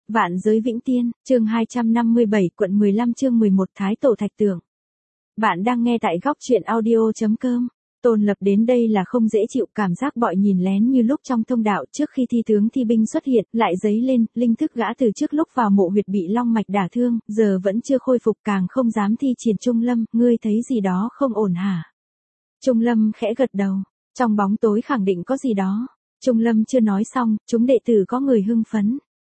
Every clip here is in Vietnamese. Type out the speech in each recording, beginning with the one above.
Vạn giới vĩnh tiên, chương 257, quận 15 chương 11 Thái Tổ Thạch Tượng. Bạn đang nghe tại góc truyện audio.com. Tôn Lập đến đây là không dễ chịu, cảm giác bọi nhìn lén như lúc trong thông đạo trước khi thi tướng thi binh xuất hiện, lại dấy lên, linh thức gã từ trước lúc vào mộ huyệt bị long mạch đả thương, giờ vẫn chưa khôi phục, càng không dám thi triển. Trung Lâm, ngươi thấy gì đó không ổn hả? Trung Lâm khẽ gật đầu, trong bóng tối khẳng định có gì đó. Trung Lâm chưa nói xong, chúng đệ tử có người hưng phấn.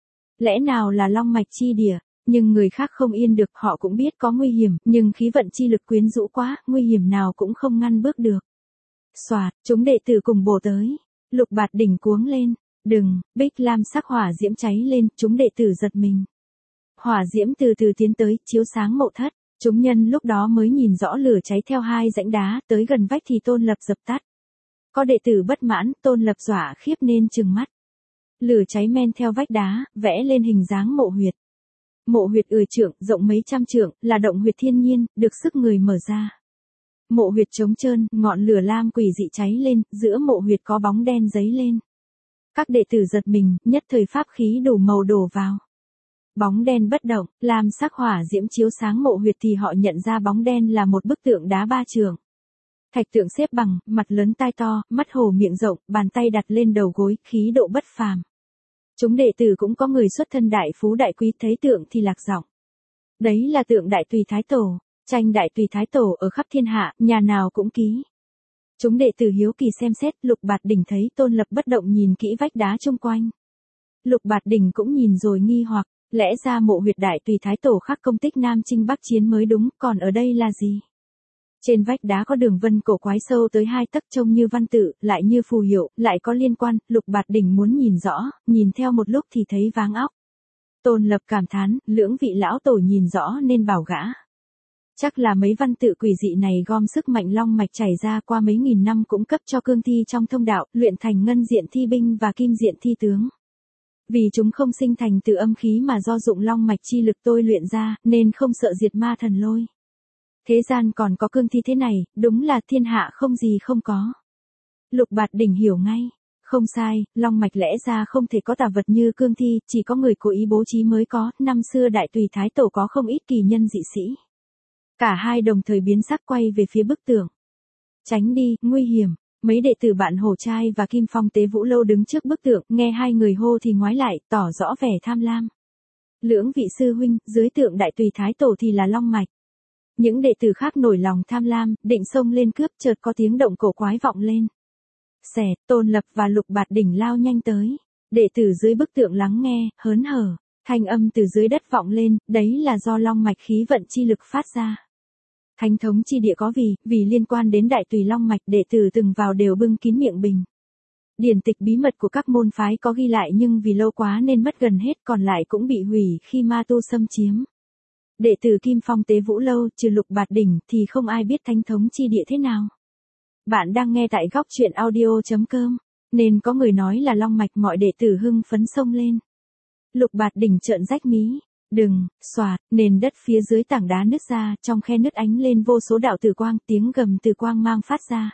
Lẽ nào là long mạch chi địa, nhưng người khác không yên được, họ cũng biết có nguy hiểm, nhưng khí vận chi lực quyến rũ quá, nguy hiểm nào cũng không ngăn bước được. Soạt, chúng đệ tử cùng bổ tới. Lục Bạt Đỉnh cuống lên, đừng, bích lam sắc hỏa diễm cháy lên, chúng đệ tử giật mình. Hỏa diễm từ từ tiến tới, chiếu sáng mộ thất, chúng nhân lúc đó mới nhìn rõ lửa cháy theo hai rãnh đá, tới gần vách thì Tôn Lập dập tắt. Có đệ tử bất mãn, Tôn Lập dọa khiếp nên trừng mắt. Lửa cháy men theo vách đá, vẽ lên hình dáng mộ huyệt. Mộ huyệt 10 trượng, rộng mấy trăm trượng, là động huyệt thiên nhiên, được sức người mở ra. Mộ huyệt trống trơn, ngọn lửa lam quỷ dị cháy lên, giữa mộ huyệt có bóng đen giấy lên. Các đệ tử giật mình, nhất thời pháp khí đủ màu đổ vào. Bóng đen bất động, lam sắc hỏa diễm chiếu sáng mộ huyệt thì họ nhận ra bóng đen là một bức tượng đá 3 trượng. Thạch tượng xếp bằng, mặt lớn tai to, mắt hổ miệng rộng, bàn tay đặt lên đầu gối, khí độ bất phàm. Chúng đệ tử cũng có người xuất thân đại phú đại quý, thấy tượng thì lạc giọng. Đấy là tượng Đại Tùy Thái Tổ, tranh Đại Tùy Thái Tổ ở khắp thiên hạ, nhà nào cũng ký. Chúng đệ tử hiếu kỳ xem xét, Lục Bạt Đỉnh thấy Tôn Lập bất động nhìn kỹ vách đá chung quanh. Lục Bạt Đỉnh cũng nhìn rồi nghi hoặc, lẽ ra mộ huyệt Đại Tùy Thái Tổ khắc công tích Nam Chinh Bắc Chiến mới đúng, còn ở đây là gì? Trên vách đá có đường vân cổ quái sâu tới 2 tấc, trông như văn tự, lại như phù hiệu, lại có liên quan. Lục Bạt Đỉnh muốn nhìn rõ, nhìn theo một lúc thì thấy váng óc. Tôn Lập cảm thán, lưỡng vị lão tổ nhìn rõ nên bảo gã. Chắc là mấy văn tự quỷ dị này gom sức mạnh long mạch chảy ra qua mấy nghìn năm cũng cấp cho cương thi trong thông đạo, luyện thành ngân diện thi binh và kim diện thi tướng. Vì chúng không sinh thành từ âm khí mà do dụng long mạch chi lực tôi luyện ra, nên không sợ diệt ma thần lôi. Thế gian còn có cương thi thế này, đúng là thiên hạ không gì không có. Lục Bạt Đỉnh hiểu ngay, không sai, long mạch lẽ ra không thể có tà vật như cương thi, chỉ có người cố ý bố trí mới có. Năm xưa Đại Tùy Thái Tổ có không ít kỳ nhân dị sĩ. Cả hai đồng thời biến sắc quay về phía bức tượng. Tránh đi, nguy hiểm. Mấy đệ tử Bạn Hổ Trai và Kim Phong Tế Vũ Lâu đứng trước bức tượng, nghe hai người hô thì ngoái lại, tỏ rõ vẻ tham lam. Lưỡng vị sư huynh, dưới tượng Đại Tùy Thái Tổ thì là long mạch. Những đệ tử khác nổi lòng tham lam, định xông lên cướp, chợt có tiếng động cổ quái vọng lên. Xẹt, Tôn Lập và Lục Bạt Đỉnh lao nhanh tới. Đệ tử dưới bức tượng lắng nghe, hớn hở. Thanh âm từ dưới đất vọng lên, đấy là do long mạch khí vận chi lực phát ra. Thánh thống chi địa có vì liên quan đến Đại Tùy long mạch, đệ tử từng vào đều bưng kín miệng bình. Điển tịch bí mật của các môn phái có ghi lại nhưng vì lâu quá nên mất gần hết, còn lại cũng bị hủy khi ma tu xâm chiếm. Đệ tử Kim Phong Tế Vũ Lâu, trừ Lục Bạt Đỉnh thì không ai biết thánh thống chi địa thế nào. Bạn đang nghe tại góc truyện audio.com, nên có người nói là long mạch, mọi đệ tử hưng phấn xông lên. Lục Bạt Đỉnh trợn rách mí, đừng, xoạt, nền đất phía dưới tảng đá nứt ra, trong khe nứt ánh lên vô số đạo tử quang, tiếng gầm tử quang mang phát ra.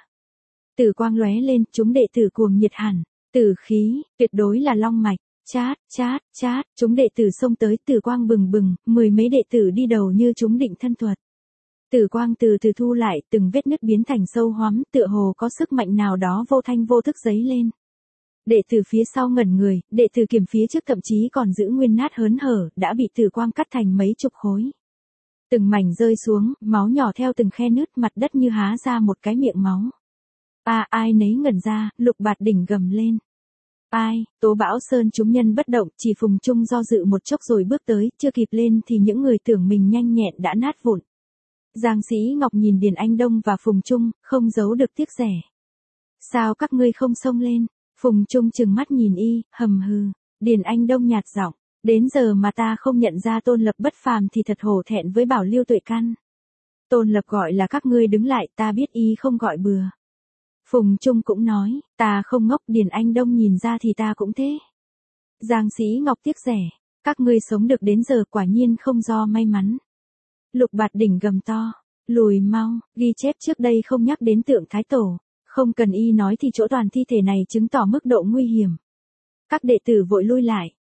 Tử quang lóe lên, chúng đệ tử cuồng nhiệt hẳn, tử khí, tuyệt đối là long mạch. Chát, chát, chát, chúng đệ tử xông tới, tử quang bừng bừng, 10 mấy đệ tử đi đầu như chúng định thân thuật. Tử quang từ từ thu lại, từng vết nứt biến thành sâu hoắm, tựa hồ có sức mạnh nào đó vô thanh vô thức dấy lên. Đệ tử phía sau ngẩn người, đệ tử kiểm phía trước thậm chí còn giữ nguyên nát hớn hở, đã bị tử quang cắt thành mấy chục khối. Từng mảnh rơi xuống, máu nhỏ theo từng khe nứt, mặt đất như há ra một cái miệng máu. Ai nấy ngẩn ra, Lục Bạt Đỉnh gầm lên. Ai, Tố Bão Sơn chúng nhân bất động, chỉ Phùng Trung do dự một chốc rồi bước tới, chưa kịp lên thì những người tưởng mình nhanh nhẹn đã nát vụn. Giang Sĩ Ngọc nhìn Điền Anh Đông và Phùng Trung, không giấu được tiếc rẻ. Sao các ngươi không xông lên? Phùng Trung trừng mắt nhìn y, hầm hừ. Điền Anh Đông nhạt giọng, đến giờ mà ta không nhận ra Tôn Lập bất phàm thì thật hổ thẹn với Bảo Liêu Tuệ Căn. Tôn Lập gọi là các ngươi đứng lại, ta biết y không gọi bừa. Phùng Trung cũng nói, ta không ngốc. Điền Anh Đông nhìn ra thì ta cũng thế. Giang Sĩ Ngọc tiếc rẻ, các ngươi sống được đến giờ quả nhiên không do may mắn. Lục Bạt Đỉnh gầm to, lùi mau, ghi chép trước đây không nhắc đến tượng Thái Tổ, không cần y nói thì chỗ toàn thi thể này chứng tỏ mức độ nguy hiểm. Các đệ tử vội lui lại,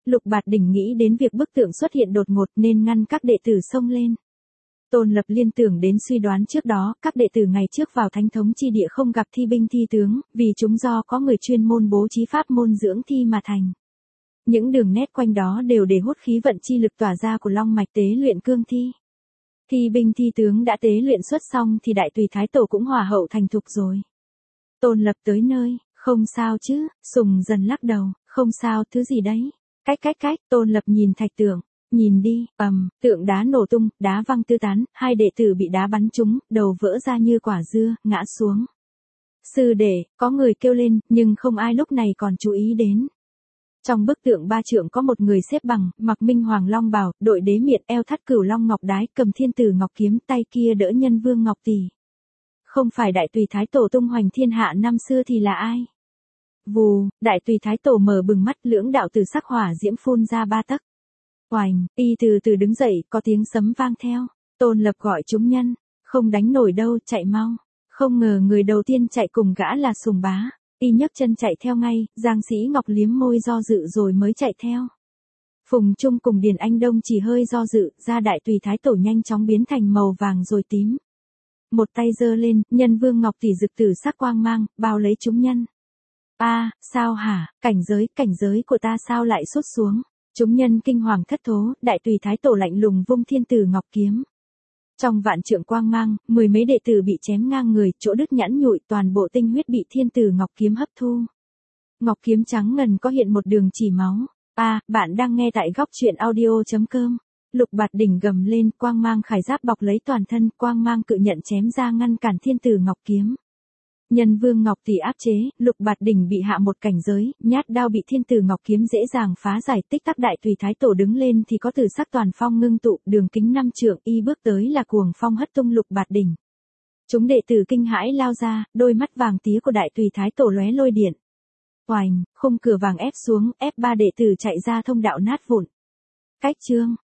Lục Bạt Đỉnh nghĩ đến việc bức tượng xuất hiện đột ngột nên ngăn các đệ tử xông lên. Tôn Lập liên tưởng đến suy đoán trước đó, các đệ tử ngày trước vào thánh thống chi địa không gặp thi binh thi tướng, vì chúng do có người chuyên môn bố trí pháp môn dưỡng thi mà thành. Những đường nét quanh đó đều để hút khí vận chi lực tỏa ra của long mạch tế luyện cương thi. Thi binh thi tướng đã tế luyện xuất xong thì đại tùy thái tổ cũng hòa hậu thành thục rồi. Tôn Lập tới nơi, không sao chứ, Sùng dần lắc đầu, không sao, thứ gì đấy. Cách, Tôn Lập nhìn thạch tượng, nhìn đi, tượng đá nổ tung, đá văng tứ tán, hai đệ tử bị đá bắn trúng, đầu vỡ ra như quả dưa, ngã xuống. Sư đệ, có người kêu lên, nhưng không ai lúc này còn chú ý đến. Trong bức tượng ba trượng có một người xếp bằng, mặc minh hoàng long bào, đội đế miệt, eo thắt cửu long ngọc đái, cầm thiên tử ngọc kiếm, tay kia đỡ nhân vương ngọc tỷ. Không phải đại tùy thái tổ tung hoành thiên hạ năm xưa thì là ai? Vù, đại tùy thái tổ mở bừng mắt, lưỡng đạo tử sắc hỏa diễm phun ra 3 tấc. Oành, y từ từ đứng dậy, có tiếng sấm vang theo. Tôn Lập gọi chúng nhân, không đánh nổi đâu, chạy mau. Không ngờ người đầu tiên chạy cùng gã là Sùng Bá. Y nhấc chân chạy theo ngay, Giang Sĩ Ngọc liếm môi do dự rồi mới chạy theo. Phùng Trung cùng Điền Anh Đông chỉ hơi do dự, ra đại tùy thái tổ nhanh chóng biến thành màu vàng rồi tím. Một tay giơ lên, nhân vương ngọc tỷ rực tử sắc quang mang, bao lấy chúng nhân. Sao hả, cảnh giới của ta sao lại sút xuống? Chúng nhân kinh hoàng thất thố, đại tùy thái tổ lạnh lùng vung thiên tử ngọc kiếm. Trong vạn trượng quang mang, 10 mấy đệ tử bị chém ngang người, chỗ đứt nhẵn nhụi, toàn bộ tinh huyết bị thiên tử ngọc kiếm hấp thu. Ngọc kiếm trắng ngần có hiện một đường chỉ máu. Bạn đang nghe tại góc truyện audio.com. Lục Bạt Đỉnh gầm lên, quang mang khải giáp bọc lấy toàn thân, quang mang cự nhận chém ra ngăn cản thiên tử ngọc kiếm. Nhân vương ngọc tỷ áp chế, Lục Bạt Đỉnh bị hạ một cảnh giới, nhát đao bị thiên tử ngọc kiếm dễ dàng phá giải, tích tắc đại tùy thái tổ đứng lên thì có tử sắc toàn phong ngưng tụ, đường kính 5 trượng, y bước tới là cuồng phong hất tung Lục Bạt Đỉnh. Chúng đệ tử kinh hãi lao ra, đôi mắt vàng tía của đại tùy thái tổ lóe lôi điện. Oành, khung cửa vàng ép xuống, ép 3 đệ tử chạy ra thông đạo nát vụn. Cách chương